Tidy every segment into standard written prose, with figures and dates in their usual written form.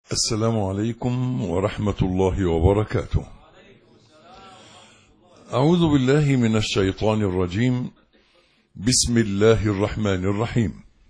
السلام عليكم ورحمة الله وبركاته. أعوذ بالله من الشيطان الرجيم. بسم الله الرحمن الرحيم.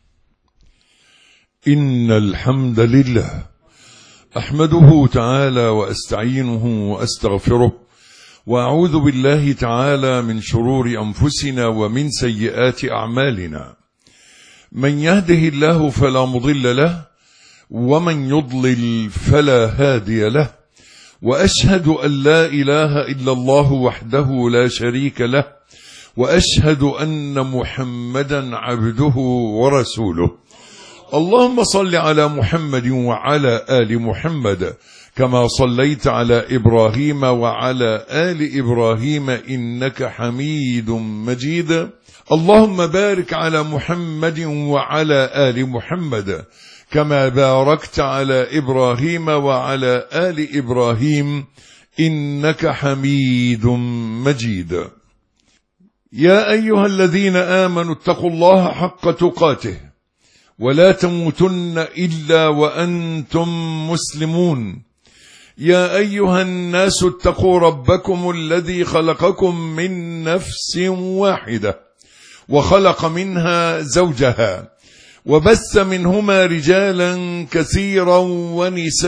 إن الحمد لله أحمده تعالى وأستعينه وأستغفره، وأعوذ بالله تعالى من شرور أنفسنا ومن سيئات أعمالنا. من يهده الله فلا مضل له، ومن يضلل فلا هادي له، وأشهد أن لا إله إلا الله وحده لا شريك له، وأشهد أن محمدا عبده ورسوله. اللهم صل على محمد وعلى آل محمد كما صليت على إبراهيم وعلى آل إبراهيم إنك حميد مجيد. اللهم بارك على محمد وعلى آل محمد كما باركت على إبراهيم وعلى آل إبراهيم إنك حميد مجيد. يا أيها الذين آمنوا اتقوا الله حق تقاته ولا تموتن إلا وأنتم مسلمون. يا أيها الناس اتقوا ربكم الذي خلقكم من نفس واحدة وخلق منها زوجها وبث منهما رجالا كثيرا ونساء،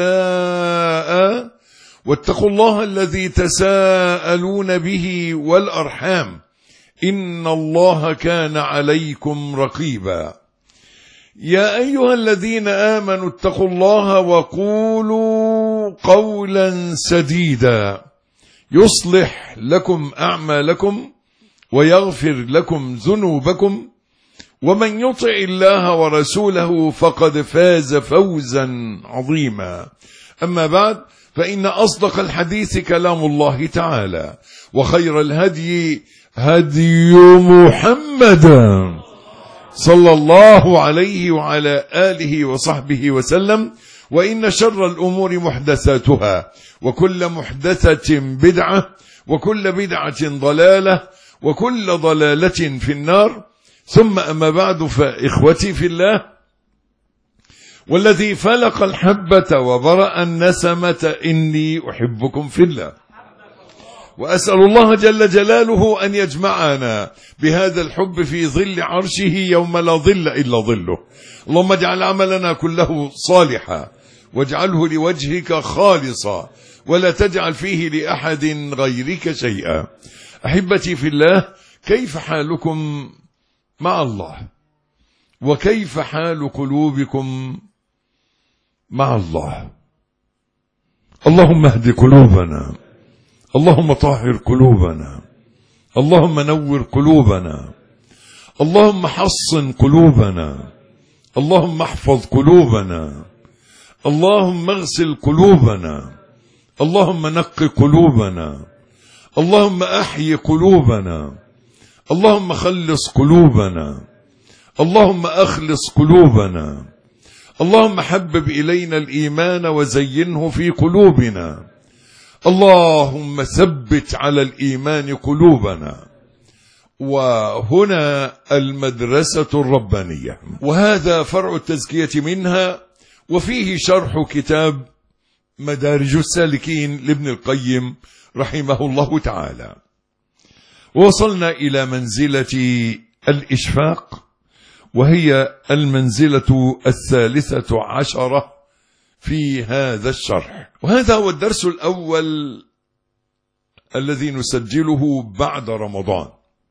واتقوا الله الذي تساءلون به والأرحام إن الله كان عليكم رقيبا. يا أيها الذين آمنوا اتقوا الله وقولوا قولا سديدا يصلح لكم أعمالكم ويغفر لكم ذنوبكم، ومن يطع الله ورسوله فقد فاز فوزا عظيما. أما بعد، فإن أصدق الحديث كلام الله تعالى، وخير الهدي هدي محمد صلى الله عليه وعلى آله وصحبه وسلم، وإن شر الأمور محدثاتها، وكل محدثة بدعة، وكل بدعة ضلالة، وكل ضلالة في النار. ثم أما بعد، فإخوتي في الله، والذي فلق الحبة وبرأ النسمة إني أحبكم في الله، وأسأل الله جل جلاله أن يجمعنا بهذا الحب في ظل عرشه يوم لا ظل إلا ظله. اللهم اجعل عملنا كله صالحا، واجعله لوجهك خالصا، ولا تجعل فيه لأحد غيرك شيئا. أحبتي في الله، كيف حالكم مع الله؟ وكيف حال قلوبكم مع الله؟ اللهم اهد قلوبنا، اللهم طهر قلوبنا، اللهم نور قلوبنا، اللهم حصن قلوبنا، اللهم احفظ قلوبنا، اللهم اغسل قلوبنا، اللهم نق قلوبنا، اللهم احيي قلوبنا، اللهم خلص قلوبنا، اللهم أخلص قلوبنا، اللهم حبب إلينا الإيمان وزينه في قلوبنا، اللهم ثبت على الإيمان قلوبنا. وهنا المدرسة الربانية، وهذا فرع التزكية منها، وفيه شرح كتاب مدارج السالكين لابن القيم رحمه الله تعالى. وصلنا إلى منزلة الإشفاق، وهي المنزلة 13 في هذا الشرح، وهذا هو الدرس الأول الذي نسجله بعد رمضان.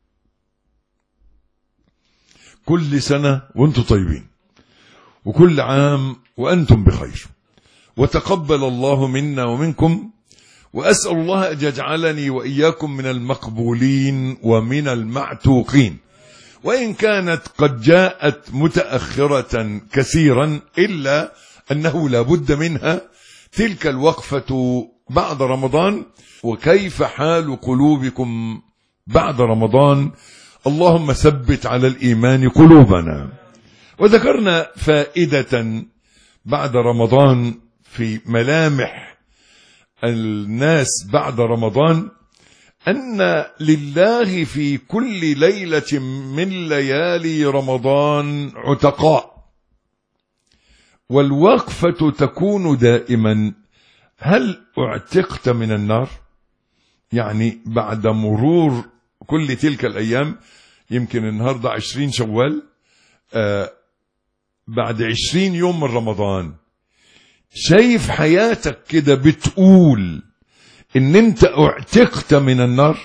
كل سنة وأنتم طيبين، وكل عام وأنتم بخير، وتقبل الله منا ومنكم، وأسأل الله أن يجعلني وإياكم من المقبولين ومن المعتوقين، وإن كانت قد جاءت متأخرة كثيرا، إلا أنه لا بد منها، تلك الوقفة بعد رمضان. وكيف حال قلوبكم بعد رمضان؟ اللهم ثبت على الإيمان قلوبنا. وذكرنا فائدة بعد رمضان في ملامح الناس بعد رمضان، أن لله في كل ليلة من ليالي رمضان عتقاء، والوقفة تكون دائما: هل اعتقت من النار؟ يعني بعد مرور كل تلك الأيام، يمكن النهاردة 20 شوال، بعد 20 يوم من رمضان، شايف حياتك كده بتقول ان انت اعتقت من النار؟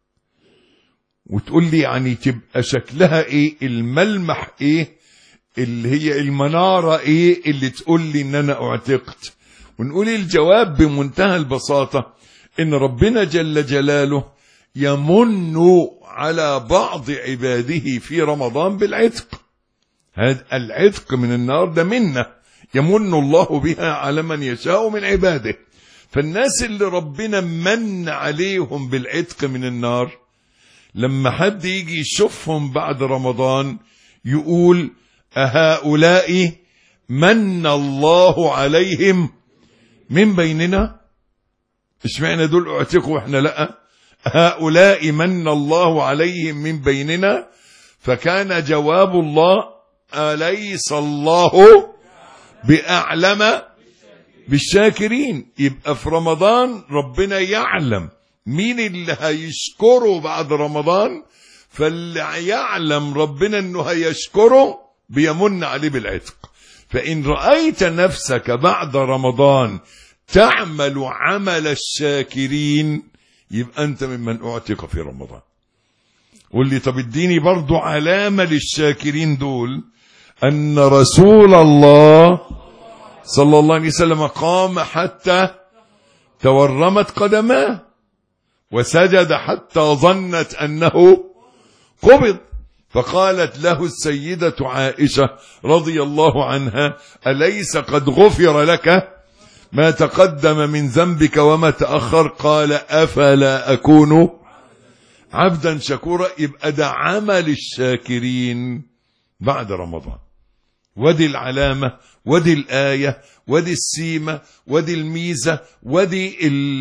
وتقول لي يعني تبقى شكلها ايه، الملمح ايه، اللي هي المنارة ايه اللي تقول لي ان انا اعتقت؟ ونقول الجواب بمنتهى البساطة: ان ربنا جل جلاله يمن على بعض عباده في رمضان بالعتق. هذا العتق من النار ده منه يمن الله بها على من يشاء من عباده. فالناس اللي ربنا من عليهم بالعتق من النار، لما حد يجي يشوفهم بعد رمضان يقول: أهؤلاء من الله عليهم من بيننا؟ اشمعنى دول اعتقوا واحنا لا؟ هؤلاء من الله عليهم من بيننا. فكان جواب الله: أليس الله بأعلم بالشاكرين؟ يبقى في رمضان ربنا يعلم مين اللي هيشكره بعد رمضان، فاللي يعلم ربنا انه هيشكره بيمن عليه بالعتق. فإن رأيت نفسك بعد رمضان تعمل عمل الشاكرين، يبقى أنت ممن أعتق في رمضان. قل لي طب اديني برضو علامة للشاكرين دول. أن رسول الله صلى الله عليه وسلم قام حتى تورمت قدماه، وسجد حتى ظنت أنه قبض، فقالت له السيدة عائشة رضي الله عنها: أليس قد غفر لك ما تقدم من ذنبك وما تأخر؟ قال: أفلا أكون عبدا شكورا. يبقى ده عمل الشاكرين بعد رمضان. ودي العلامة، ودي الآية، ودي السيمة، ودي الميزة، ودي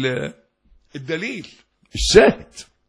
الدليل، الشاهد.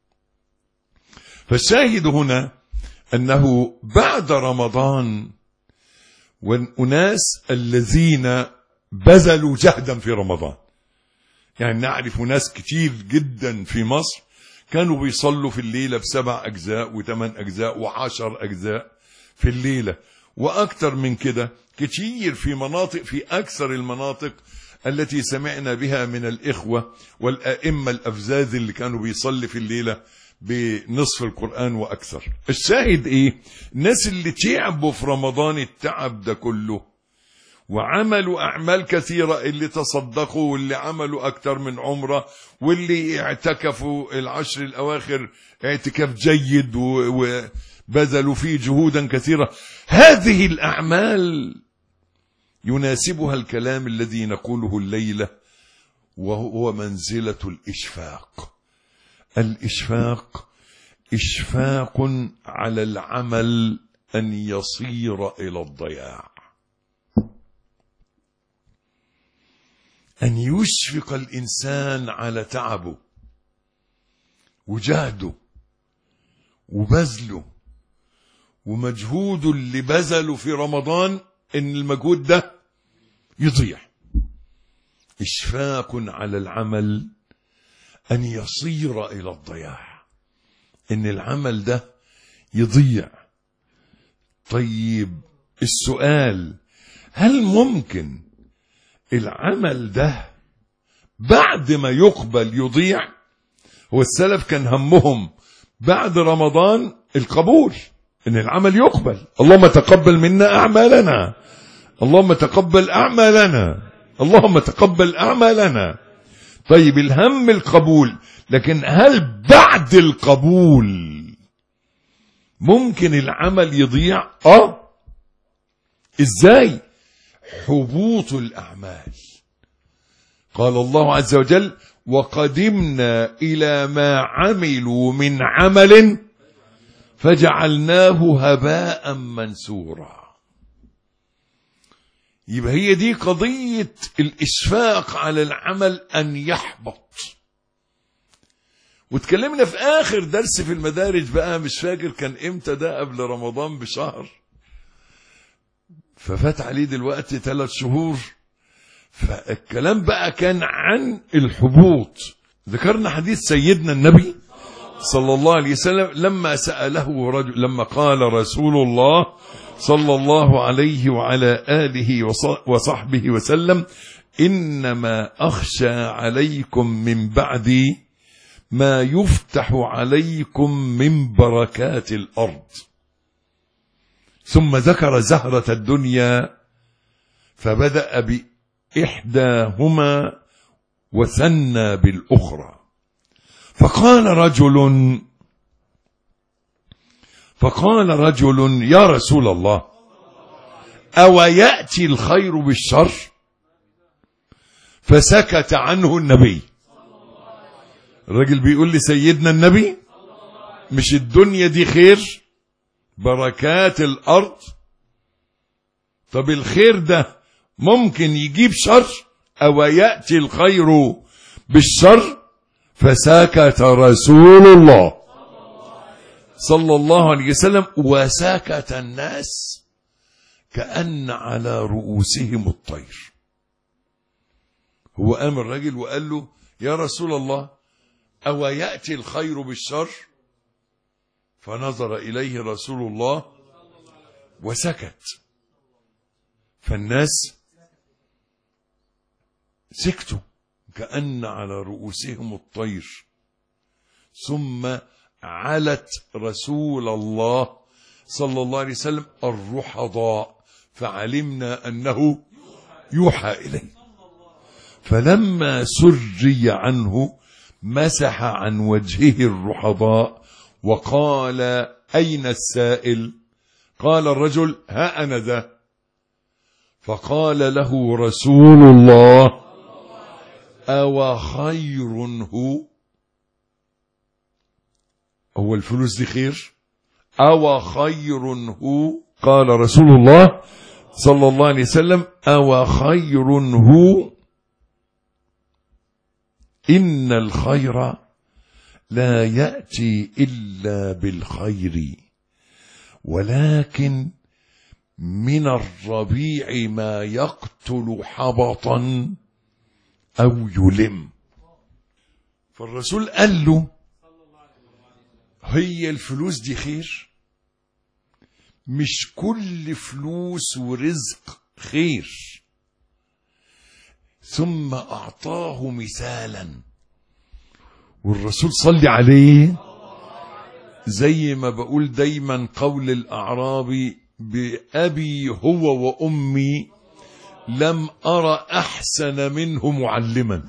فالشاهد هنا أنه بعد رمضان، والأناس الذين بذلوا جهدا في رمضان، يعني نعرف ناس كتير جدا في مصر كانوا بيصلوا في الليلة ب7 أجزاء و8 أجزاء و10 أجزاء في الليلة، وأكثر من كده كتير في مناطق، في أكثر المناطق التي سمعنا بها من الإخوة والأئمة الأفزاز اللي كانوا بيصلي في الليلة بنصف القرآن وأكثر. الشاهد إيه؟ الناس اللي تعبوا في رمضان التعب ده كله وعملوا أعمال كثيرة، اللي تصدقوا واللي عملوا أكثر من عمرة واللي اعتكفوا العشر الأواخر اعتكاف جيد وبذلوا فيه جهودا كثيرة. هذه الأعمال يناسبها الكلام الذي نقوله الليلة، وهو منزلة الإشفاق. الإشفاق إشفاق على العمل أن يصير إلى الضياع، أن يشفق الإنسان على تعبه وجهده وبذله ومجهوده اللي بذله في رمضان، إن المجهود ده يضيع. إشفاق على العمل أن يصير إلى الضياع، إن العمل ده يضيع. طيب السؤال: هل ممكن العمل ده بعد ما يقبل يضيع؟ هو السلف كان همهم بعد رمضان القبول، ان العمل يقبل. اللهم تقبل منا اعمالنا، اللهم تقبل اعمالنا، اللهم تقبل اعمالنا. طيب الهم القبول، لكن هل بعد القبول ممكن العمل يضيع؟ ازاي؟ حبوط الأعمال. قال الله عز وجل: وقدمنا إلى ما عملوا من عمل فجعلناه هباء منثورا. يبقى هي دي قضية الإشفاق على العمل أن يحبط. وتكلمنا في آخر درس في المدارج بقى، مش فاكر كان إمتى ده، قبل رمضان بشهر، ففات عليه دلوقتي 3 شهور. فالكلام بقى كان عن الحبوط. ذكرنا حديث سيدنا النبي صلى الله عليه وسلم لما سأله رجل، لما قال رسول الله صلى الله عليه وعلى آله وصحبه وسلم: إنما أخشى عليكم من بعدي ما يفتح عليكم من بركات الأرض. ثم ذكر زهرة الدنيا فبدأ بإحداهما وثنى بالأخرى. فقال رجل: يا رسول الله، أو يأتي الخير بالشر؟ فسكت عنه النبي. الرجل بيقول لي سيدنا النبي: مش الدنيا دي خير، بركات الأرض؟ طب الخير ده ممكن يجيب شر؟ أو يأتي الخير بالشر؟ فسكت رسول الله صلى الله عليه وسلم، وسكت الناس كأن على رؤوسهم الطير. هو قام الرجل وقال له: يا رسول الله، أو يأتي الخير بالشر؟ فنظر إليه رسول الله وسكت. فالناس سكتوا كأن على رؤوسهم الطير. ثم علت رسول الله صلى الله عليه وسلم الرحضاء، فعلمنا أنه يوحى إليه. فلما سري عنه مسح عن وجهه الرحضاء وقال: أين السائل؟ قال الرجل: ها أنا ذا. فقال له رسول الله: أو خير هو الفلوس دي خير؟ أو خير هو؟ قال رسول الله صلى الله عليه وسلم: أو خير هو؟ إن الخير لا يأتي إلا بالخير، ولكن من الربيع ما يقتل حبطا أو يلم. فالرسول قال له: هي الفلوس دي خير؟ مش كل فلوس ورزق خير. ثم أعطاه مثالا، والرسول صلى عليه زي ما بقول دايما قول الأعرابي: بأبي هو وأمي لم أرى أحسن منه معلما.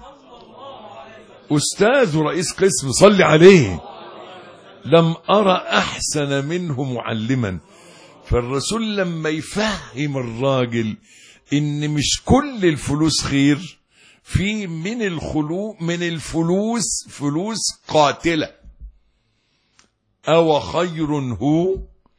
أستاذ رئيس قسم صلى عليه، لم أرى أحسن منه معلما. فالرسول لما يفهم الراجل إن مش كل الفلوس خير، في من الفلوس فلوس قاتلة. أو خير هو؟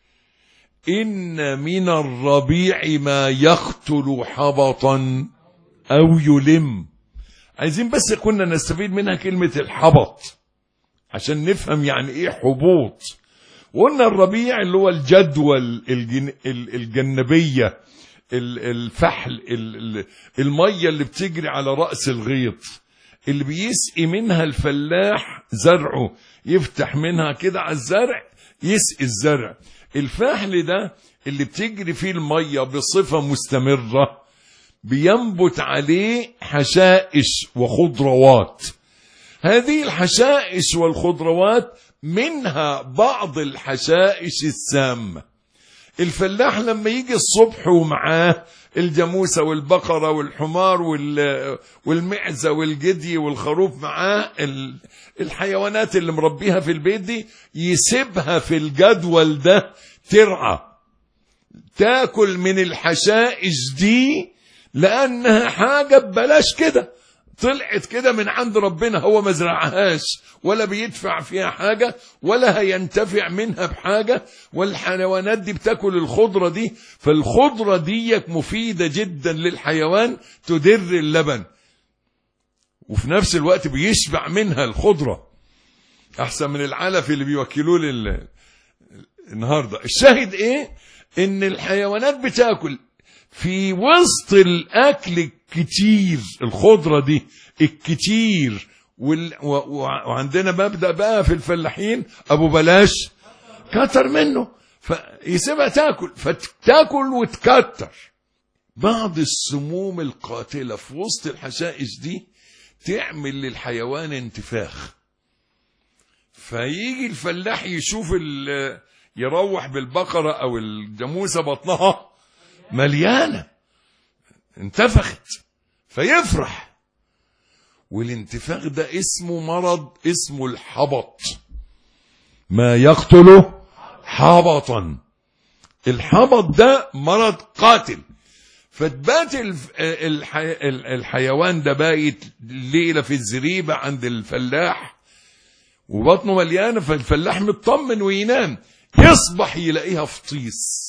إن من الربيع ما يقتل حبطا أو يلم. عايزين بس كنا نستفيد منها كلمة الحبط عشان نفهم يعني إيه حبوط. وقلنا الربيع اللي هو الجدول الجنبية، الفحل، المية اللي بتجري على رأس الغيط، اللي بيسقي منها الفلاح زرعه، يفتح منها كده على الزرع يسقي الزرع. الفحل ده اللي بتجري فيه المية بصفة مستمرة، بينبت عليه حشائش وخضروات. هذه الحشائش والخضروات منها بعض الحشائش السامة. الفلاح لما يجي الصبح ومعاه الجاموسة والبقرة والحمار والمعزة والجدي والخروف، معاه الحيوانات اللي مربيها في البيت دي، يسيبها في الجدول ده ترعى تاكل من الحشائش دي، لأنها حاجة ببلاش كده، طلعت كده من عند ربنا، هو ما زرعهاش ولا بيدفع فيها حاجة ولا هينتفع منها بحاجة، والحيوانات دي بتاكل الخضرة دي. فالخضرة دي مفيدة جدا للحيوان، تدر اللبن، وفي نفس الوقت بيشبع منها الخضرة، أحسن من العلف اللي بيوكلوه النهاردة. الشاهد إيه؟ إن الحيوانات بتاكل، في وسط الأكل الكتير، الخضرة دي الكتير، وعندنا مبدأ بقى في الفلاحين أبو بلاش كتر منه، فيسيبها تاكل، فتاكل وتكتر. بعض السموم القاتلة في وسط الحشائش دي تعمل للحيوان انتفاخ، فيجي الفلاح يشوف يروح بالبقرة أو الجاموسة بطنها مليانة انتفخت فيفرح. والانتفاخ ده اسمه مرض، اسمه الحبط، ما يقتل حبطا. الحبط ده مرض قاتل. فتبات الحيوان ده بايت ليلة في الزريبة عند الفلاح وبطنه مليانة، فالفلاح مطمن وينام، يصبح يلاقيها فطيس.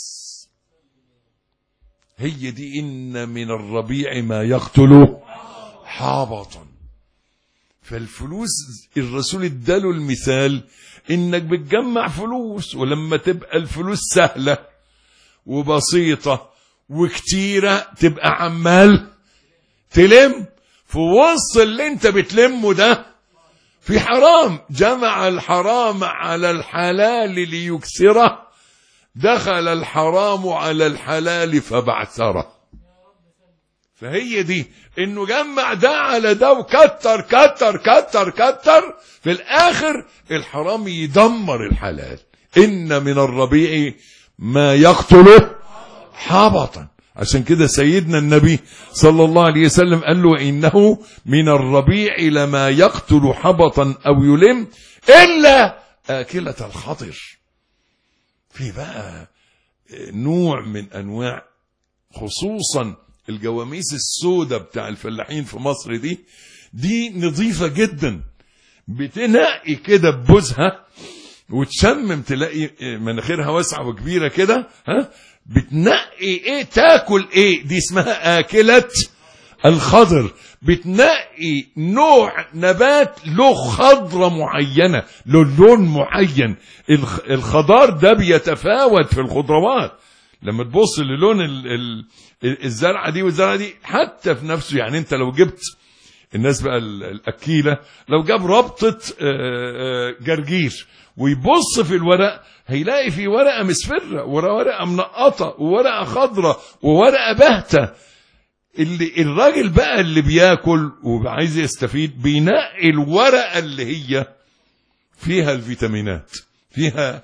هي دي إن من الربيع ما يقتل حبطا. فالفلوس الرسول اداله المثال انك بتجمع فلوس، ولما تبقى الفلوس سهلة وبسيطة وكتيرة تبقى عمال تلم. في وسط اللي انت بتلمه ده في حرام، جمع الحرام على الحلال ليكسره، دخل الحرام على الحلال فبعثره. فهي دي انه جمع ده على ده وكتر كتر كتر كتر، في الاخر الحرام يدمر الحلال. ان من الربيع ما يقتل حبطا. عشان كده سيدنا النبي صلى الله عليه وسلم قال له انه من الربيع لما يقتل حبطا او يلم الا آكلة الخضر. في بقى نوع من انواع، خصوصا الجواميس السوداء بتاع الفلاحين في مصر دي نظيفة جدا، بتنقي كده ببوزها وتشمم، تلاقي مناخيرها واسعة وكبيرة كده، بتنقي ايه تاكل ايه، دي اسمها آكلة الخضر. بتنقي نوع نبات له خضرة معينة، له لون معين. الخضار ده بيتفاوت في الخضروات، لما تبص للون الزرعة دي والزرعة دي حتى في نفسه. يعني انت لو جبت الناس بقى الأكيلة، لو جاب ربطة جرجير ويبص في الورق هيلاقي في ورقة مصفرة وورقة منقطة وورقة خضرة وورقة باهتة. الراجل بقى اللي بياكل وعايز يستفيد بينقي الورقة اللي هي فيها الفيتامينات، فيها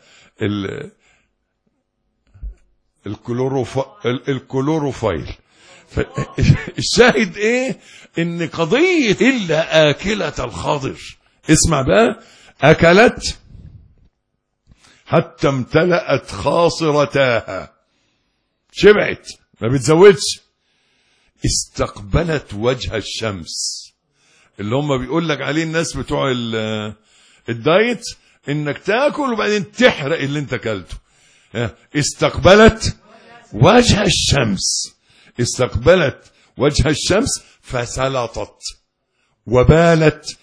الكلوروفايل. الشاهد ايه؟ ان قضية الا آكلة الخضر، اسمع بقى، اكلت حتى امتلأت خاصرتاها، شبعت ما بتزودش، استقبلت وجه الشمس، اللي هم بيقول لك عليه الناس بتوع الدايت، انك تاكل وبعدين تحرق اللي انت اكلته. استقبلت وجه الشمس، استقبلت وجه الشمس فسلطت وبالت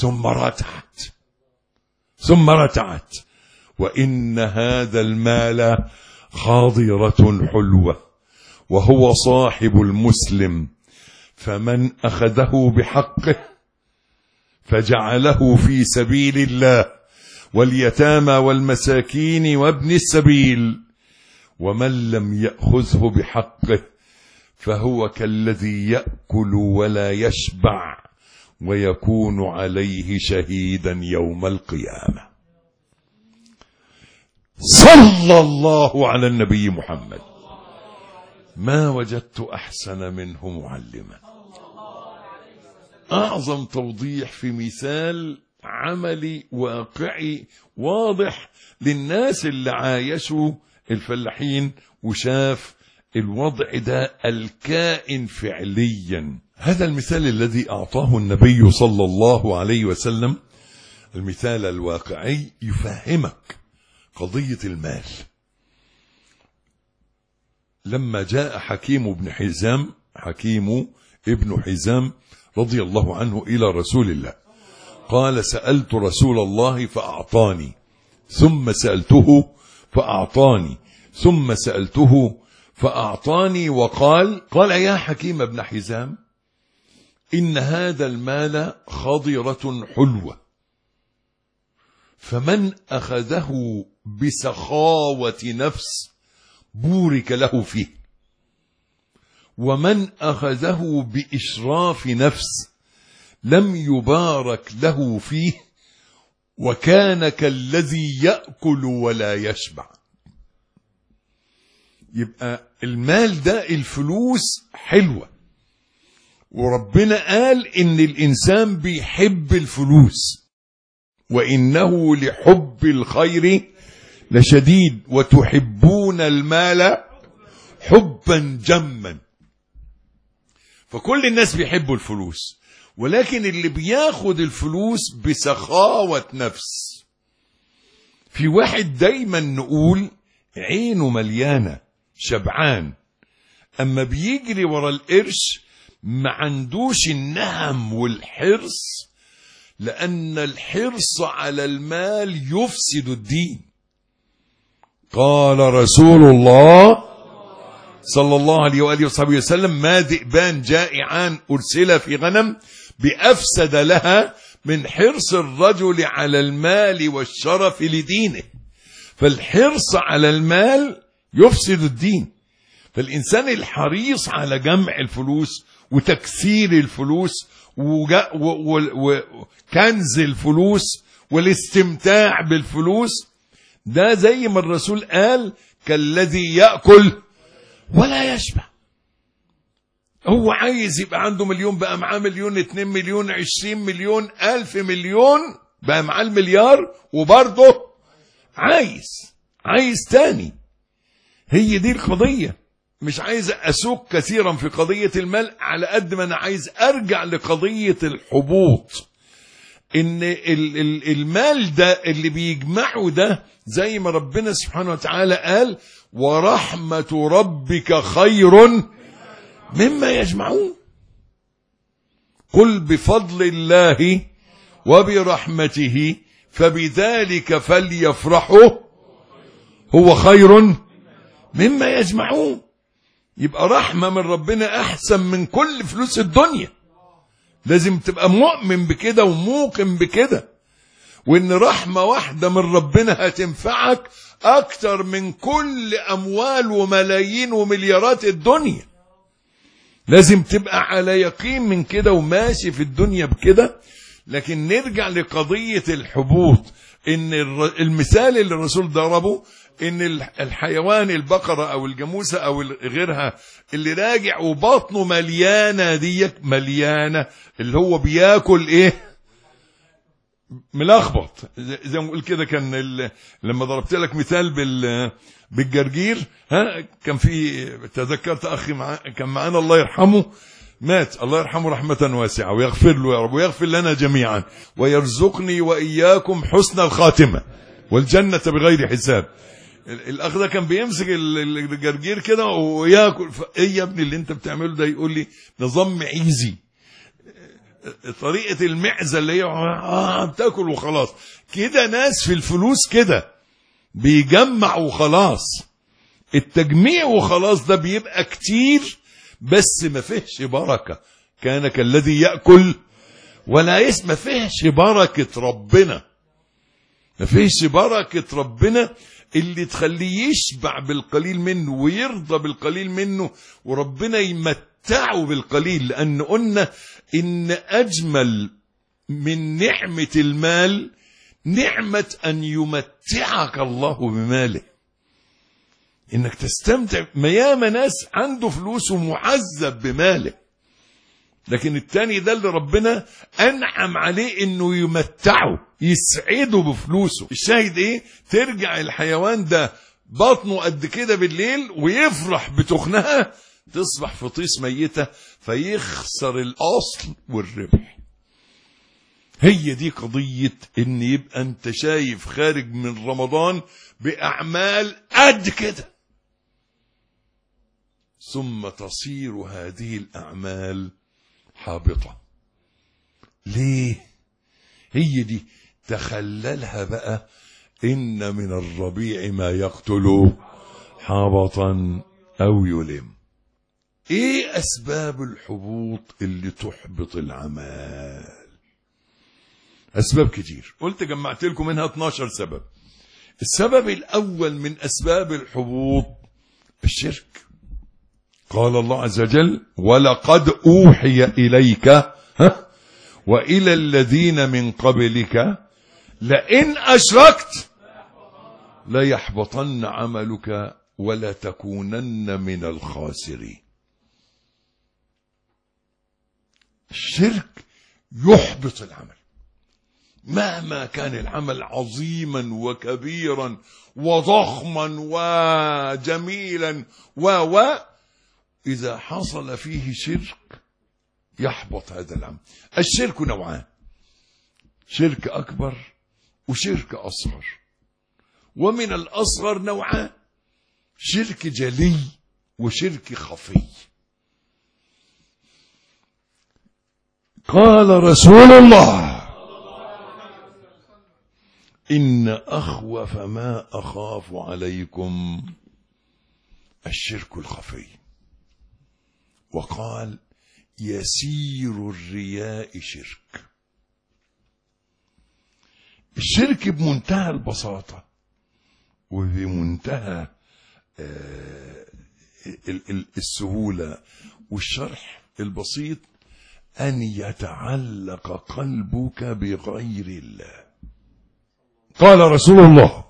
ثم رتعت وإن هذا المال خاضرة حلوة وهو صاحب المسلم، فمن أخذه بحقه فجعله في سبيل الله واليتامى والمساكين وابن السبيل، ومن لم يأخذه بحقه فهو كالذي يأكل ولا يشبع ويكون عليه شهيدا يوم القيامة. صلى الله على النبي محمد. ما وجدت أحسن منه معلما. أعظم توضيح في مثال عملي واقعي واضح للناس اللي عايشوا الفلاحين وشاف الوضع ده الكائن فعليا. هذا المثال الذي أعطاه النبي صلى الله عليه وسلم، المثال الواقعي، يفهمك قضية المال. لما جاء حكيم ابن حزام رضي الله عنه إلى رسول الله قال: سألت رسول الله فأعطاني، ثم سألته فأعطاني، ثم سألته فأعطاني وقال يا حكيم بن حزام إن هذا المال خضرة حلوة، فمن أخذه بسخاوة نفس بورك له فيه، ومن أخذه بإشراف نفس لم يبارك له فيه، وكان كالذي يأكل ولا يشبع. يبقى المال ده، الفلوس حلوة، وربنا قال إن الإنسان بيحب الفلوس، وإنه لحب الخير لشديد، وتحبون المال حبا جما. فكل الناس بيحبوا الفلوس، ولكن اللي بياخد الفلوس بسخاوة نفس. في واحد دايما نقول عينه مليانة شبعان، أما بيجري ورا القرش ما عندوش النهم والحرص، لأن الحرص على المال يفسد الدين. قال رسول الله صلى الله عليه وآله وصحبه وسلم: ما ذئبان جائعان أرسل في غنم بأفسد لها من حرص الرجل على المال والشرف لدينه. فالحرص على المال يفسد الدين. فالإنسان الحريص على جمع الفلوس وتكثير الفلوس وكنز الفلوس والاستمتاع بالفلوس، ده زي ما الرسول قال كالذي يأكل ولا يشبع. هو عايز يبقى عنده مليون، بقى معاه مليون، 2 مليون، 20 مليون، 1000 مليون، بقى معاه المليار، وبرضه عايز تاني. هي دي القضية. مش عايز أسوق كثيرا في قضية المال، على قد ما أنا عايز أرجع لقضية الحبوط. إن المال ده اللي بيجمعه ده، زي ما ربنا سبحانه وتعالى قال: ورحمة ربك خير مما يجمعون. قل بفضل الله وبرحمته فبذلك فليفرحوا هو خير مما يجمعون. يبقى رحمة من ربنا أحسن من كل فلوس الدنيا. لازم تبقى مؤمن بكده وموقن بكده، وإن رحمة واحدة من ربنا هتنفعك أكتر من كل أموال وملايين ومليارات الدنيا. لازم تبقى على يقين من كده وماشي في الدنيا بكده. لكن نرجع لقضية الحبوط. إن المثال اللي الرسول ضربه، إن الحيوان، البقرة أو الجاموسة أو غيرها، اللي راجع وبطنه مليانة، ديك مليانة، اللي هو بياكل إيه؟ ملخبط. زي ما قلت كده، كان لما ضربت لك مثال بالجرجير، كان في، تذكرت أخي كان معانا الله يرحمه، مات، الله يرحمه رحمة واسعة ويغفر له يا رب، ويغفر لنا جميعا، ويرزقني وإياكم حسن الخاتمة والجنة بغير حساب. الأخ ده كان بيمسك الجرجير كده وياكل. إيه يا ابني اللي أنت بتعمله ده؟ يقول لي نظام معيزي، طريقة المعزة اللي هي بتاكل وخلاص. كده ناس في الفلوس كده بيجمع وخلاص. التجميع وخلاص ده بيبقى كتير، بس ما فيهش بركة. كان كالذي يأكل ولا ما فيهش بركة ربنا. ما فيهش بركة ربنا اللي تخليه يشبع بالقليل منه ويرضى بالقليل منه، وربنا يمتعه بالقليل. لأن قلنا إن أجمل من نعمة المال نعمة أن يمتعك الله بماله، إنك تستمتع. ما ياما ناس عنده فلوس ومعذب بماله، لكن التاني ده اللي ربنا أنعم عليه إنه يمتعه، يسعده بفلوسه. الشاهد إيه؟ ترجع الحيوان ده بطنه قد كده بالليل ويفرح بتخنها، تصبح في طيس ميتة فيخسر الأصل والربح. هي دي قضية إن يبقى أنت شايف خارج من رمضان بأعمال قد كده، ثم تصير هذه الأعمال حابطة. ليه؟ هي دي تخللها بقى. إن من الربيع ما يقتل حابطا أو يلم. ايه اسباب الحبوط اللي تحبط العمل؟ اسباب كتير، قلت جمعت لكم منها 12 سبب. السبب الاول من اسباب الحبوط الشرك. قال الله عز وجل: ولقد اوحي اليك والى الذين من قبلك لئن اشركت ليحبطن عملك ولا تكونن من الخاسرين. الشرك يحبط العمل مهما كان العمل عظيما وكبيرا وضخما وجميلا إذا حصل فيه شرك يحبط هذا العمل. الشرك نوعان: شرك أكبر وشرك أصغر. ومن الأصغر نوعان: شرك جلي وشرك خفي. قال رسول الله: إن أخوف ما أخاف عليكم الشرك الخفي. وقال: يسير الرياء شرك. الشرك بمنتهى البساطة وبمنتهى السهولة والشرح البسيط أن يتعلق قلبك بغير الله. قال رسول الله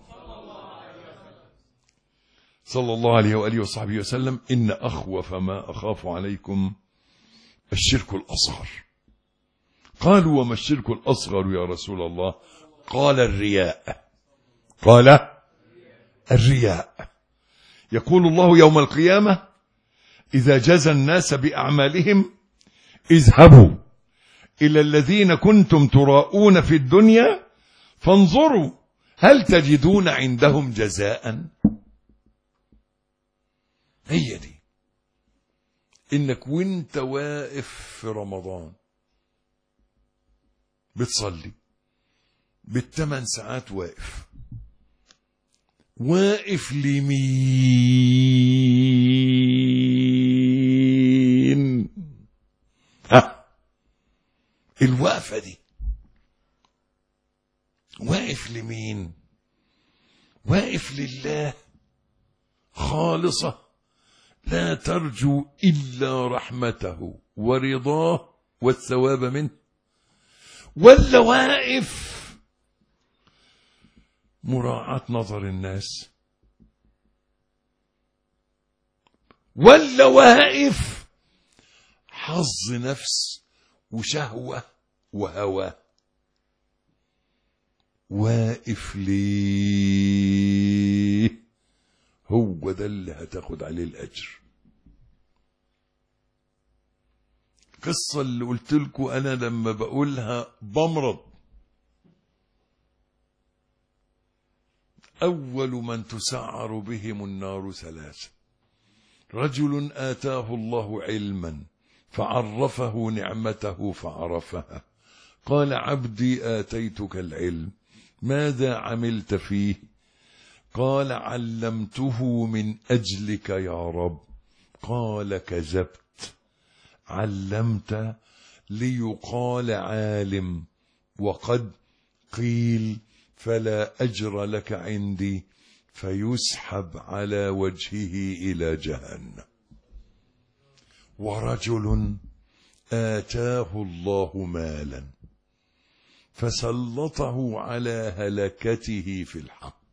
صلى الله عليه وآله وصحبه وسلم: إن أخوف ما أخاف عليكم الشرك الأصغر. قالوا: وما الشرك الأصغر يا رسول الله؟ قال: الرياء. قال: الرياء. يقول الله يوم القيامة إذا جزى الناس بأعمالهم: اذهبوا إلى الذين كنتم تراءون في الدنيا فانظروا هل تجدون عندهم جزاء. هي دي، إنك وانت واقف في رمضان بتصلي ب8 ساعات واقف لمين؟ الوقفة دي واقف لمين؟ واقف لله خالصة لا ترجو إلا رحمته ورضاه والثواب منه، ولا واقف مراعاة نظر الناس، ولا واقف حظ نفس وشهوة وهوى؟ واقف ليه؟ هو ده اللي هتاخد عليه الأجر. قصة اللي قلت لكم أنا لما بقولها بمرض. أول من تسعر بهم النار 3: رجل آتاه الله علما فعرفه نعمته فعرفها، قال: عبدي آتيتك العلم ماذا عملت فيه؟ قال: علمته من أجلك يا رب. قال: كذبت، علمت ليقال عالم وقد قيل فلا أجر لك عندي، فيسحب على وجهه إلى جهنم. ورجل آتاه الله مالا فسلطه على هلكته في الحق،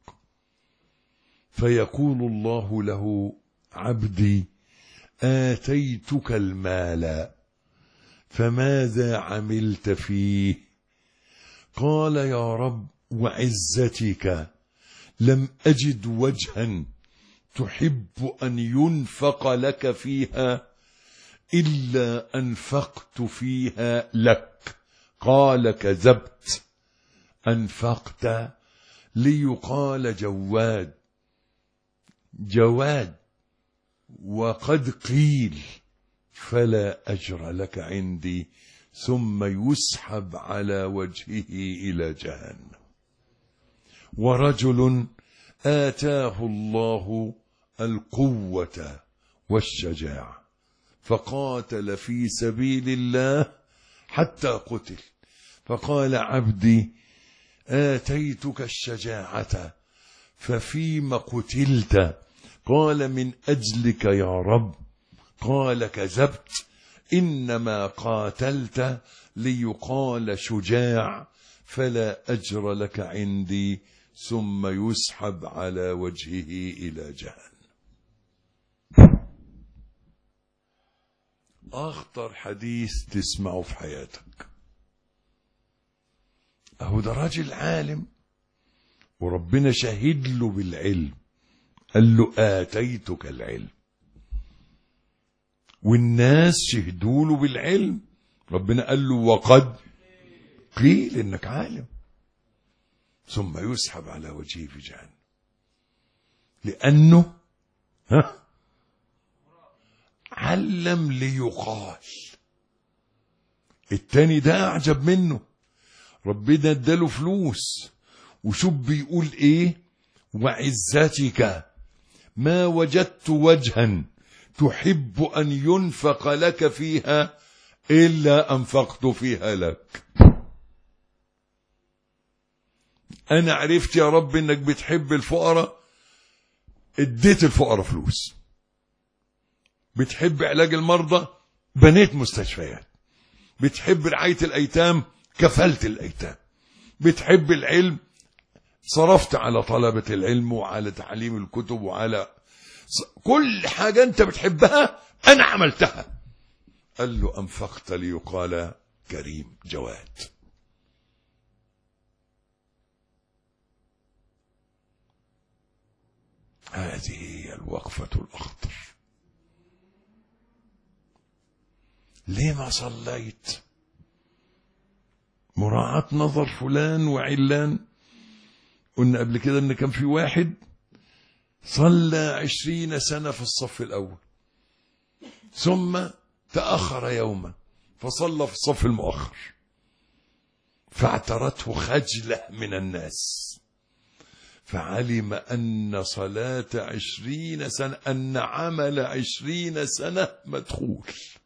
فيقول الله له: عبدي آتيتك المال فماذا عملت فيه؟ قال: يا رب وعزتك لم أجد وجها تحب أن ينفق لك فيها إلا أنفقت فيها لك. قال: كذبت، أنفقت ليقال جواد جواد وقد قيل فلا أجر لك عندي، ثم يسحب على وجهه إلى جهنم. ورجل آتاه الله القوة والشجاعة، فقاتل في سبيل الله حتى قتل. فقال عبدي آتيتك الشجاعة ففيما قتلت؟ قال من أجلك يا رب. قال كذبت، إنما قاتلت ليقال شجاع، فلا أجر لك عندي، ثم يسحب على وجهه إلى جهنم. أخطر حديث تسمعه في حياتك. أهو ده راجل عالم وربنا شهد له بالعلم، قال له آتيتك العلم، والناس شهدوا له بالعلم، ربنا قال له وقد قيل إنك عالم، ثم يسحب على وجهه في جهنم، لأنه علم ليقال. التاني ده أعجب منه، ربنا اداله فلوس، وشوف بيقول ايه: وعزتك ما وجدت وجها تحب أن ينفق لك فيها إلا أنفقت فيها لك. أنا عرفت يا رب إنك بتحب الفقراء، اديت الفقراء فلوس. بتحب علاج المرضى، بنيت مستشفيات. بتحب رعاية الأيتام، كفلت الأيتام. بتحب العلم، صرفت على طلبة العلم وعلى تعليم الكتب وعلى كل حاجة أنت بتحبها أنا عملتها. قال له أنفقت ليقال كريم جواد. هذه هي الوقفة الأخطر. ليه ما صليت؟ مراعاة نظر فلان وعلان. قلنا قبل كده ان كان في واحد صلى 20 سنة في الصف الأول، ثم تأخر يوما فصلى في الصف المؤخر، فاعترته خجلة من الناس، فعلم أن صلاة 20 سنة، أن عمل 20 سنة مدخول.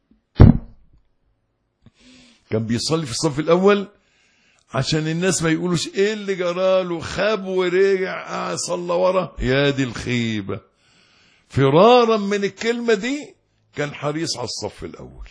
كان بيصلي في الصف الأول عشان الناس ما يقولوش ايه اللي جراله، خاب ورجع صلى ورا. يا دي الخيبة. فرارا من الكلمة دي كان حريص على الصف الأول.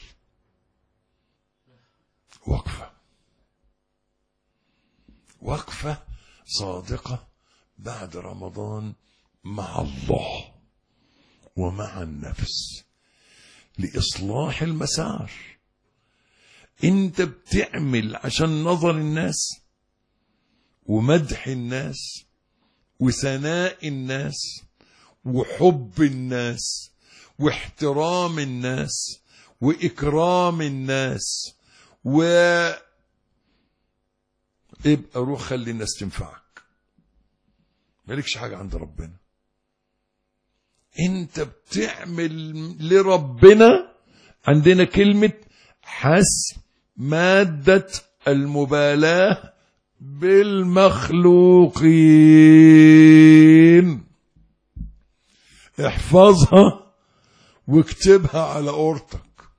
وقفة صادقة بعد رمضان مع الله ومع النفس لإصلاح المسار. انت بتعمل عشان نظر الناس ومدح الناس وثناء الناس وحب الناس واحترام الناس وإكرام الناس، ابقى روح خلي الناس تنفعك، مالكش حاجة عند ربنا. انت بتعمل لربنا. عندنا كلمة حسب مادة المبالاة بالمخلوقين. احفظها واكتبها على أورتك.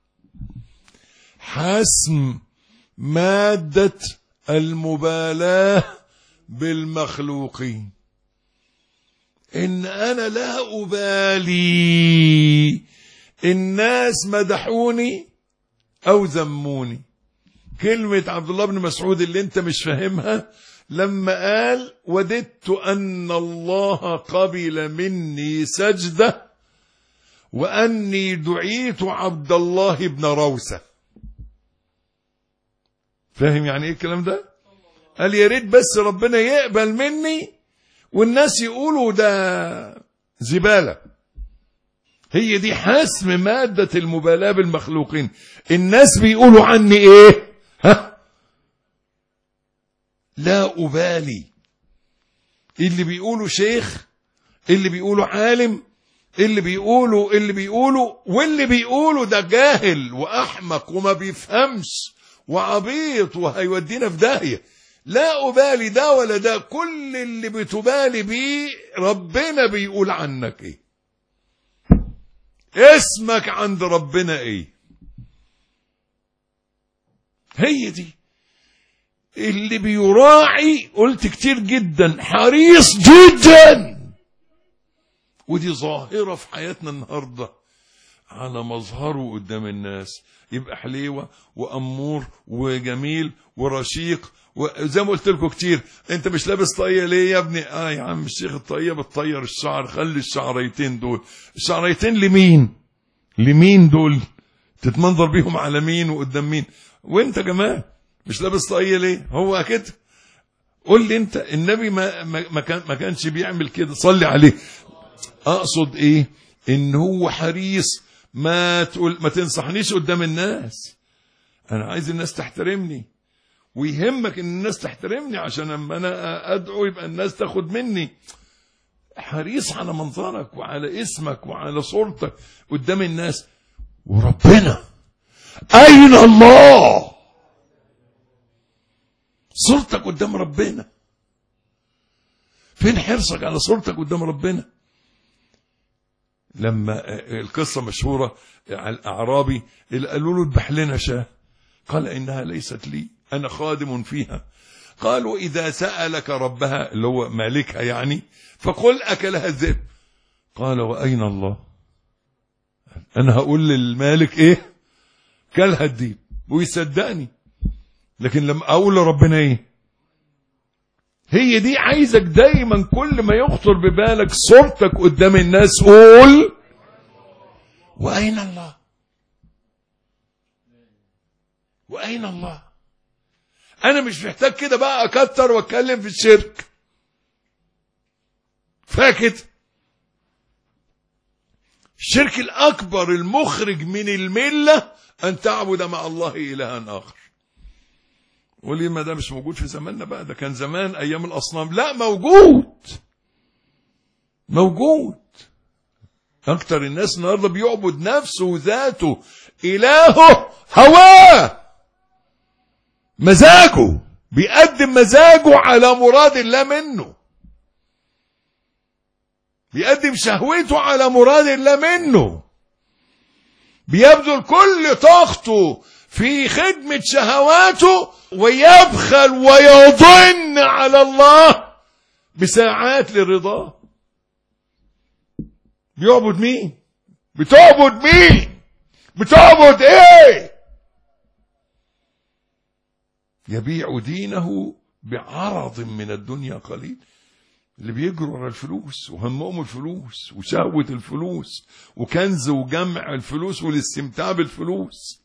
حسم مادة المبالاة بالمخلوقين. إن أنا لا أبالي الناس مدحوني أو ذموني. كلمة عبد الله بن مسعود اللي انت مش فاهمها لما قال وددت أن الله قبل مني سجدة وأني دعيت عبد الله بن روسة. فاهم يعني ايه الكلام ده؟ قال يا ريت بس ربنا يقبل مني والناس يقولوا ده زبالة. هي دي حسم مادة المبالاة بالمخلوقين. الناس بيقولوا عني ايه؟ لا أبالي. اللي بيقولوا شيخ، اللي بيقولوا عالم، اللي بيقولوا واللي بيقولوا ده جاهل وأحمق وما بيفهمش وعبيط وهيودينا في داهية. لا أبالي ده ولا ده. كل اللي بتبالي بيه ربنا بيقول عنك ايه. اسمك عند ربنا ايه. هي دي اللي بيراعي، قلت كتير جدا، حريص جدا. ودي ظاهرة في حياتنا النهاردة على مظهره قدام الناس، يبقى حليوة وأمور وجميل ورشيق، وزي ما قلت لكم كتير، انت مش لابس طاقية ليه يا ابني؟ يا عم الشيخ الطاقية بتطير الشعر، خلي الشعريتين دول. الشعريتين لمين دول؟ تتمنظر بيهم على مين وقدام مين؟ وانت كمان مش لابس طاقية ليه؟ هو كده. قول لي انت، النبي ما كانش بيعمل كده، صلي عليه. اقصد ايه؟ ان هو حريص. ما تنصحنيش قدام الناس، انا عايز الناس تحترمني، ويهمك ان الناس تحترمني عشان لما انا ادعو يبقى الناس تاخد مني. حريص على منظرك وعلى اسمك وعلى صورتك قدام الناس. وربنا اين الله؟ صورتك قدام ربنا. فين حرصك على صورتك قدام ربنا؟ لما القصة مشهورة على الأعرابي اللي قالوا له اذبح لنا شاة، قال إنها ليست لي، أنا خادم فيها. قالوا إذا سألك ربها، اللي هو مالكها يعني، فقل أكلها الذئب. قال وأين الله؟ أنا هقول للمالك إيه؟ كلها الديب، ويصدقني. لكن لما أقول لربنا إيه؟ هي دي عايزك دايما كل ما يخطر ببالك صورتك قدام الناس قول وأين الله؟ وأين الله؟ أنا مش محتاج كده بقى أكتر وأتكلم في الشرك، فاكت الشرك الأكبر المخرج من الملة أن تعبد مع الله إلها آخر. وليه ما ده مش موجود في زماننا بقى؟ ده كان زمان أيام الأصنام. لا، موجود. أكتر الناس النهارده بيعبد نفسه وذاته، إلهه هواه، مزاجه، بيقدم مزاجه على مراد الله منه، بيقدم شهوته على مراد الله منه، بيبذل كل طاقته في خدمة شهواته، ويبخل ويضن على الله بساعات لرضاه. بيعبد مين؟ بتعبد ايه؟ يبيع دينه بعرض من الدنيا قليل. اللي بيجروا على الفلوس وهمهم الفلوس وشهوة الفلوس وكنز وجمع الفلوس والاستمتاع بالفلوس.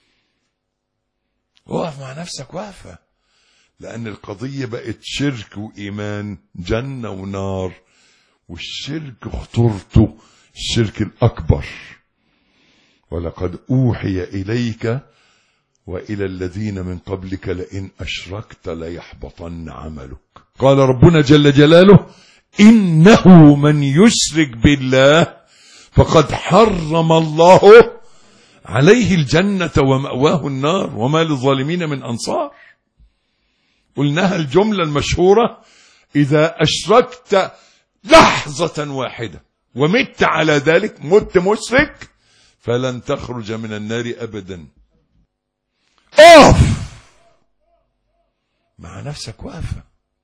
وقف مع نفسك وقفة، لأن القضية بقت شرك وإيمان، جنة ونار. والشرك خطورته الشرك الأكبر. ولقد أوحي إليك وإلى الذين من قبلك لئن أشركت ليحبطن عملك. قال ربنا جل جلاله إنه من يشرك بالله فقد حرم الله عليه الجنة ومأواه النار وما للظالمين من أنصار. قلناها الجملة المشهورة: إذا أشركت لحظة واحدة ومت على ذلك، مت مشرك، فلن تخرج من النار أبدا. اقف مع نفسك وقفة.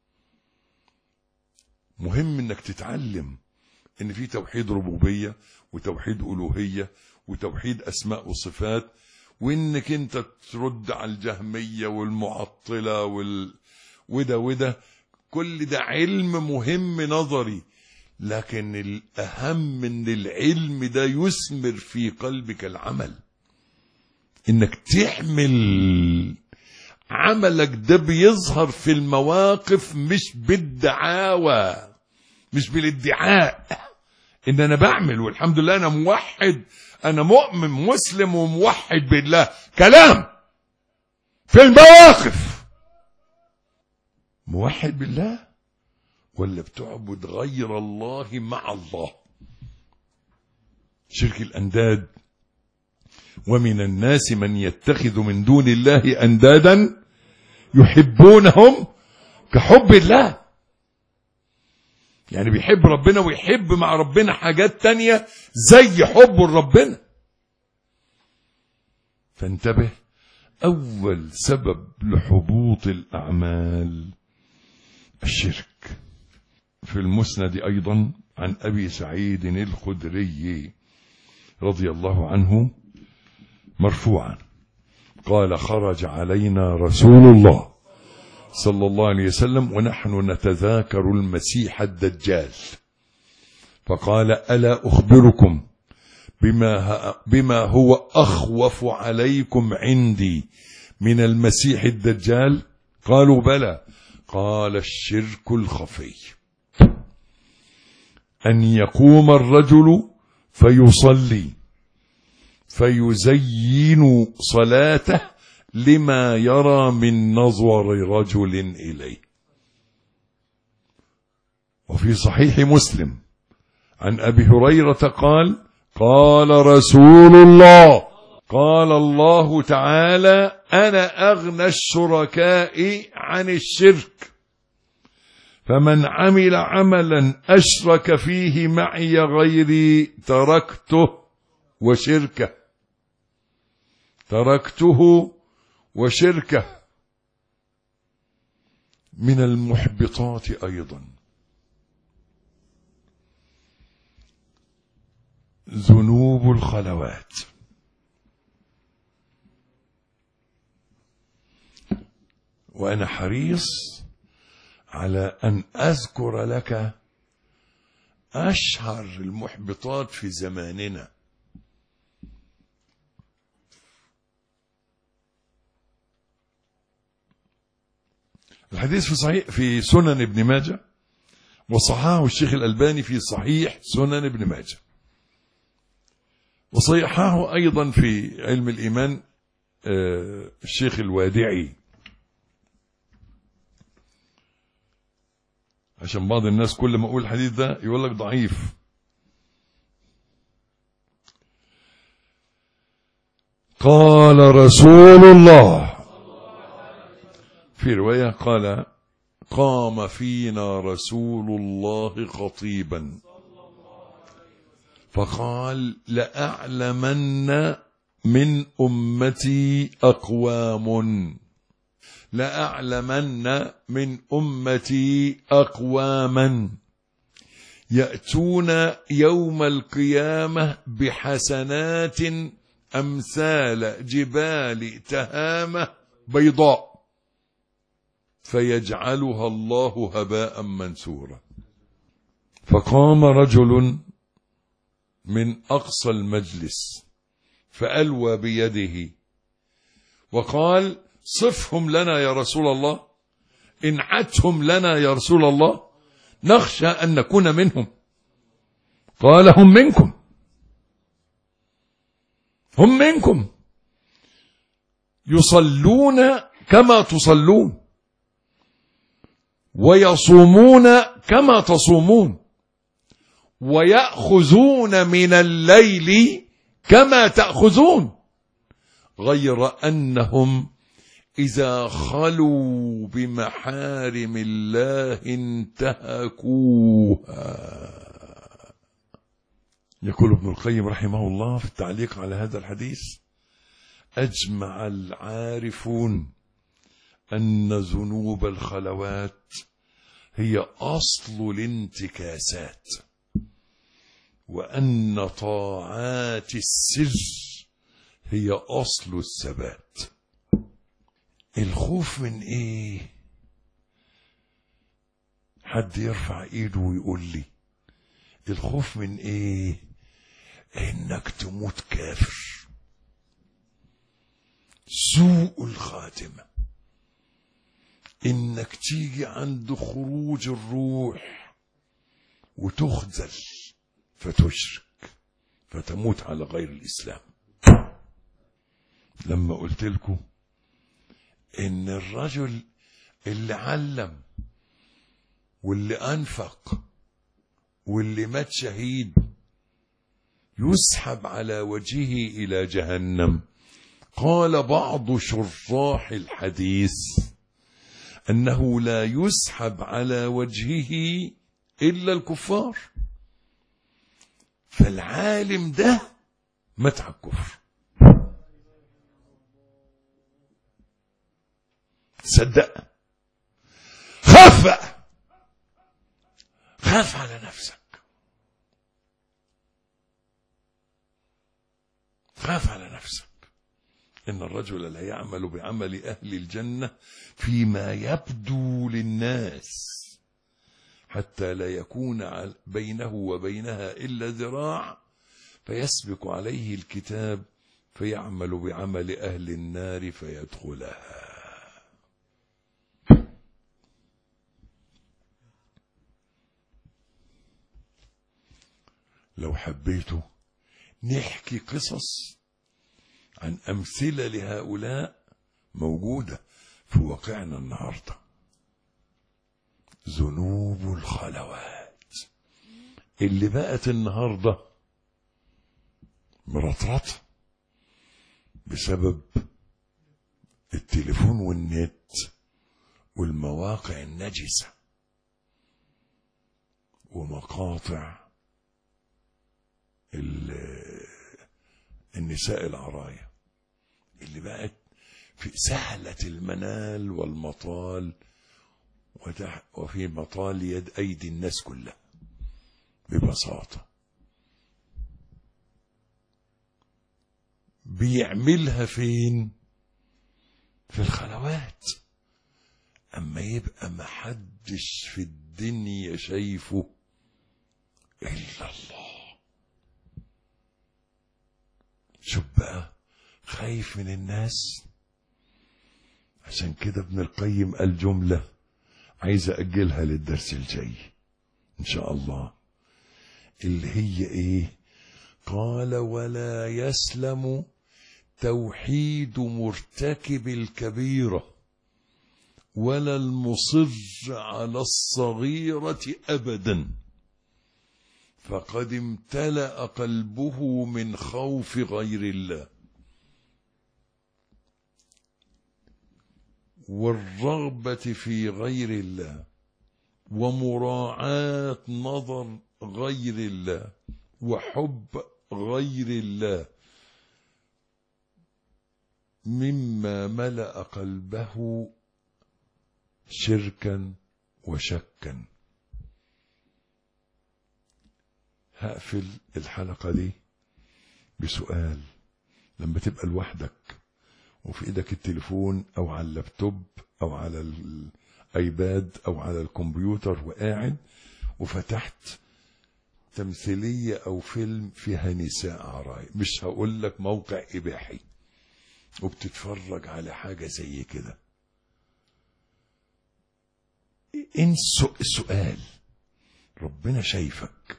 مهم انك تتعلم ان في توحيد ربوبية وتوحيد ألوهية وتوحيد أسماء وصفات، وانك انت ترد على الجهمية والمعطلة وده كل ده علم مهم نظري، لكن الأهم من العلم ده يثمر في قلبك العمل، انك تعمل. عملك ده بيظهر في المواقف، مش بالدعاوى، مش بالادعاء ان انا بعمل والحمد لله انا موحد، انا مؤمن مسلم وموحد بالله. كلام في المواقف. موحد بالله ولا بتعبد غير الله مع الله؟ شرك الأنداد. ومن الناس من يتخذ من دون الله أندادا يحبونهم كحب الله. يعني بيحب ربنا ويحب مع ربنا حاجات تانية زي حبه لربنا. فانتبه، أول سبب لحبوط الأعمال الشرك. في المسند أيضا عن أبي سعيد الخدري رضي الله عنه مرفوعا قال: خرج علينا رسول الله صلى الله عليه وسلم ونحن نتذاكر المسيح الدجال، فقال: ألا أخبركم بما هو أخوف عليكم عندي من المسيح الدجال؟ قالوا: بلى. قال: الشرك الخفي، أن يقوم الرجل فيصلي فيزين صلاته لما يرى من نظر رجل إليه. وفي صحيح مسلم عن أبي هريرة قال: قال رسول الله، قال الله تعالى: أنا أغنى الشركاء عن الشرك، فمن عمل عملا أشرك فيه معي غيري تركته وشركه. من المحبطات أيضا ذنوب الخلوات. وأنا حريص على أن أذكر لك أشهر المحبطات في زماننا. الحديث في سنن ابن ماجه، وصححه الشيخ الألباني في صحيح سنن ابن ماجه، وصححه أيضا في علم الإيمان الشيخ الوادعي، عشان بعض الناس كل ما أقول الحديث ده يقول لك ضعيف. قال رسول الله، في رواية قال: قام فينا رسول الله خطيبا فقال: لأعلمن من أمتي أقواما يأتون يوم القيامة بحسنات أمثال جبال تهامة بيضاء فيجعلها الله هباء منثورا. فقام رجل من أقصى المجلس فألوى بيده وقال: صفهم لنا يا رسول الله، انعتهم لنا يا رسول الله، نخشى أن نكون منهم. قال: هم منكم يصلون كما تصلون ويصومون كما تصومون ويأخذون من الليل كما تأخذون، غير أنهم إذا خلوا بمحارم الله انتهكوها. يقول ابن القيم رحمه الله في التعليق على هذا الحديث: أجمع العارفون أن ذنوب الخلوات هي أصل الانتكاسات، وأن طاعات السر هي أصل الثبات. الخوف من إيه؟ حد يرفع إيده ويقول لي الخوف من إيه؟ إنك تموت كافر، سوء الخاتمة، إنك تيجي عند خروج الروح وتخذل فتشرك فتموت على غير الإسلام. لما قلت لكم إن الرجل اللي علم واللي أنفق واللي مات شهيد يسحب على وجهه إلى جهنم، قال بعض شراح الحديث أنه لا يسحب على وجهه إلا الكفار. فالعالم ده مات على الكفر. تصدق؟ خاف بقى، خاف على نفسك، خاف على نفسك. إن الرجل لا يعمل بعمل أهل الجنة فيما يبدو للناس حتى لا يكون بينه وبينها إلا ذراع فيسبق عليه الكتاب فيعمل بعمل أهل النار فيدخلها. لو حبيته نحكي قصص عن أمثلة لهؤلاء موجودة في واقعنا النهاردة. ذنوب الخلوات اللي بقت النهاردة مرطرطة بسبب التليفون والنت والمواقع النجسة ومقاطع النساء العرايا اللي بقت في سهلة المنال والمطال وفي مطال يد أيدي الناس كلها ببساطة. بيعملها فين؟ في الخلوات. أما يبقى محدش في الدنيا شايفه إلا الله. شوف بقى، خايف من الناس. عشان كده ابن القيم قال جملة عايز أجلها للدرس الجاي إن شاء الله، اللي هي إيه؟ قال: ولا يسلم توحيد مرتكب الكبيرة ولا المصر على الصغيرة أبدا، فقد امتلأ قلبه من خوف غير الله والرغبة في غير الله ومراعاة نظر غير الله وحب غير الله، مما ملأ قلبه شركا وشكا. هقفل الحلقة دي بسؤال: لما تبقى لوحدك وفي ايدك التليفون او على اللابتوب او على الايباد او على الكمبيوتر وقاعد وفتحت تمثيلية او فيلم فيها نساء عرايا، مش هقول لك موقع اباحي، وبتتفرج على حاجة زي كده، السؤال: ربنا شايفك؟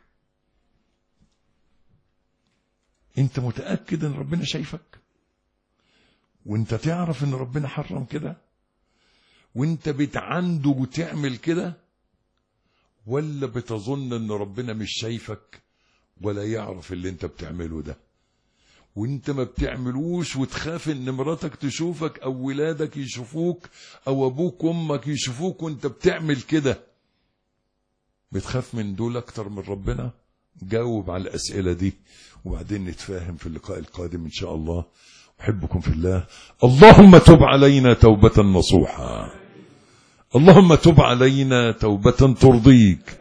انت متأكد ان ربنا شايفك؟ وانت تعرف ان ربنا حرم كده وانت بتعنده وتعمل كده، ولا بتظن ان ربنا مش شايفك ولا يعرف اللي انت بتعمله ده وانت ما بتعملوش وتخاف ان مراتك تشوفك او ولادك يشوفوك او ابوك وامك يشوفوك وانت بتعمل كده؟ بتخاف من دول اكتر من ربنا؟ جاوب على الاسئلة دي وبعدين نتفاهم في اللقاء القادم ان شاء الله. أحبكم في الله. اللهم تب علينا توبة نصوحا، اللهم تب علينا توبة ترضيك،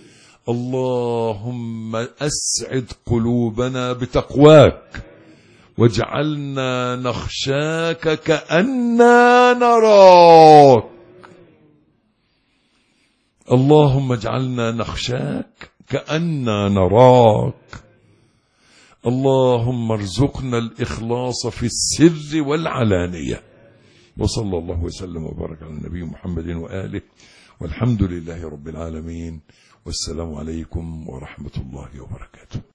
اللهم أسعد قلوبنا بتقواك واجعلنا نخشاك كأننا نراك، اللهم اجعلنا نخشاك كأننا نراك، اللهم ارزقنا الإخلاص في السر والعلانية. وصلى الله وسلم وبارك على النبي محمد وآله، والحمد لله رب العالمين، والسلام عليكم ورحمة الله وبركاته.